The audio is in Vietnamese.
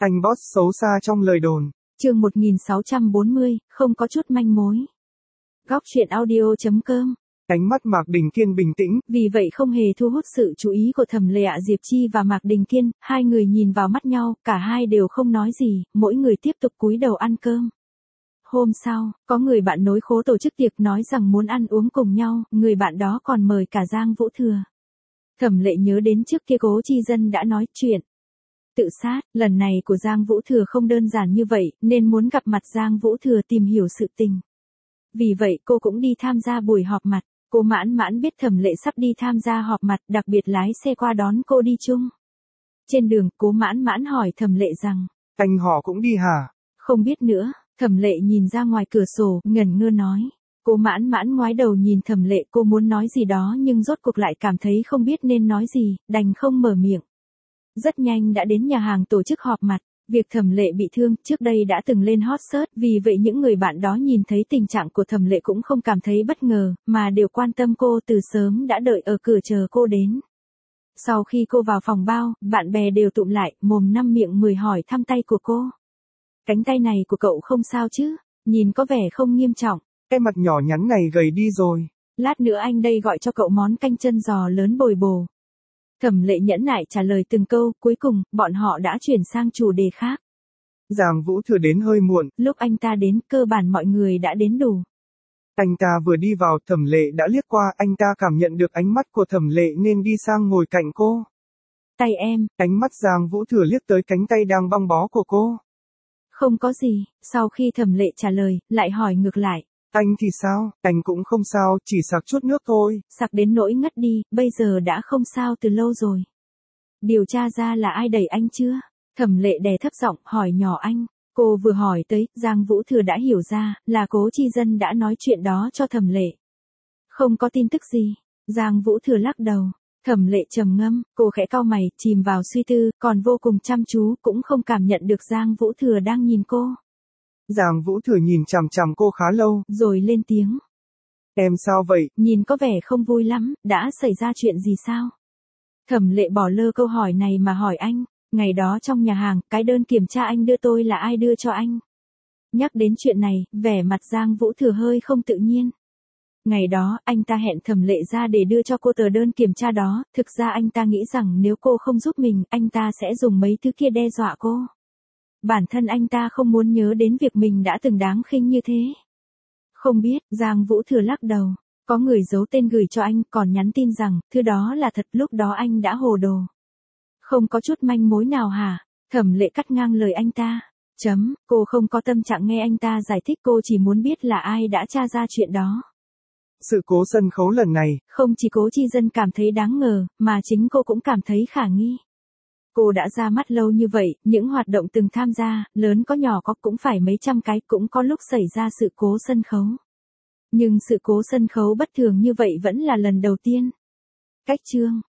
Anh boss xấu xa trong lời đồn. Chương 1640, không có chút manh mối. Góc truyện audio.com. Ánh mắt Mạc Đình Kiên bình tĩnh. Vì vậy không hề thu hút sự chú ý của Thẩm Lệ, Diệp Chi và Mạc Đình Kiên, hai người nhìn vào mắt nhau, cả hai đều không nói gì, mỗi người tiếp tục cúi đầu ăn cơm. Hôm sau, có người bạn nối khố tổ chức tiệc nói rằng muốn ăn uống cùng nhau, người bạn đó còn mời cả Giang Vũ Thừa. Thẩm Lệ nhớ đến trước kia Cố Chi Dân đã nói chuyện tự sát, lần này của Giang Vũ Thừa không đơn giản như vậy, nên muốn gặp mặt Giang Vũ Thừa tìm hiểu sự tình. Vì vậy cô cũng đi tham gia buổi họp mặt. Cô Mãn Mãn biết Thẩm Lệ sắp đi tham gia họp mặt, đặc biệt lái xe qua đón cô đi chung. Trên đường, Cố Mãn Mãn hỏi Thẩm Lệ rằng, Anh họ cũng đi hả? Không biết nữa. Thẩm Lệ nhìn ra ngoài cửa sổ, ngẩn ngơ nói. Cố Mãn Mãn ngoái đầu nhìn Thẩm Lệ, cô muốn nói gì đó nhưng rốt cuộc lại cảm thấy không biết nên nói gì, đành không mở miệng. Rất nhanh đã đến nhà hàng tổ chức họp mặt. Việc Thẩm Lệ bị thương trước đây đã từng lên hot search, vì vậy những người bạn đó nhìn thấy tình trạng của Thẩm Lệ cũng không cảm thấy bất ngờ, mà đều quan tâm cô, từ sớm đã đợi ở cửa chờ cô đến. Sau khi cô vào phòng bao, bạn bè đều tụm lại, mồm năm miệng mười hỏi thăm tay của cô. Cánh tay này của cậu không sao chứ? Nhìn có vẻ không nghiêm trọng. Cái mặt nhỏ nhắn này gầy đi rồi. Lát nữa anh đây gọi cho cậu món canh chân giò lớn bồi bổ. Thẩm Lệ nhẫn nại trả lời từng câu, cuối cùng, bọn họ đã chuyển sang chủ đề khác. Giang Vũ Thừa đến hơi muộn. Lúc anh ta đến, cơ bản mọi người đã đến đủ. Anh ta vừa đi vào, Thẩm Lệ đã liếc qua, anh ta cảm nhận được ánh mắt của Thẩm Lệ nên đi sang ngồi cạnh cô. Tay em. Ánh mắt Giang Vũ Thừa liếc tới cánh tay đang băng bó của cô. Không có gì, sau khi Thẩm Lệ trả lời, lại hỏi ngược lại. Anh thì sao? Anh cũng không sao, chỉ sặc chút nước thôi. Sặc đến nỗi ngất đi, bây giờ đã không sao từ lâu rồi. Điều tra ra là ai đẩy anh chưa? Thẩm Lệ đè thấp giọng hỏi nhỏ anh. Cô vừa hỏi tới, Giang Vũ Thừa đã hiểu ra, là Cố Chi Dân đã nói chuyện đó cho Thẩm Lệ. Không có tin tức gì. Giang Vũ Thừa lắc đầu. Thẩm Lệ trầm ngâm, cô khẽ cau mày, chìm vào suy tư, còn vô cùng chăm chú, cũng không cảm nhận được Giang Vũ Thừa đang nhìn cô. Giang Vũ Thừa nhìn chằm chằm cô khá lâu, rồi lên tiếng. Em sao vậy? Nhìn có vẻ không vui lắm, đã xảy ra chuyện gì sao? Thẩm Lệ bỏ lơ câu hỏi này mà hỏi anh. Ngày đó trong nhà hàng, cái đơn kiểm tra anh đưa tôi là ai đưa cho anh? Nhắc đến chuyện này, vẻ mặt Giang Vũ Thừa hơi không tự nhiên. Ngày đó, anh ta hẹn Thẩm Lệ ra để đưa cho cô tờ đơn kiểm tra đó, thực ra anh ta nghĩ rằng nếu cô không giúp mình, anh ta sẽ dùng mấy thứ kia đe dọa cô. Bản thân anh ta không muốn nhớ đến việc mình đã từng đáng khinh như thế. Không biết, Giang Vũ Thừa lắc đầu. Có người giấu tên gửi cho anh, còn nhắn tin rằng, thứ đó là thật, lúc đó anh đã hồ đồ. Không có chút manh mối nào hả? Thẩm Lệ cắt ngang lời anh ta. Cô không có tâm trạng nghe anh ta giải thích, cô chỉ muốn biết là ai đã tra ra chuyện đó. Sự cố sân khấu lần này, không chỉ Cố Chi Dân cảm thấy đáng ngờ, mà chính cô cũng cảm thấy khả nghi. Cô đã ra mắt lâu như vậy, những hoạt động từng tham gia, lớn có nhỏ có cũng phải mấy trăm cái, cũng có lúc xảy ra sự cố sân khấu. Nhưng sự cố sân khấu bất thường như vậy vẫn là lần đầu tiên. Cách chương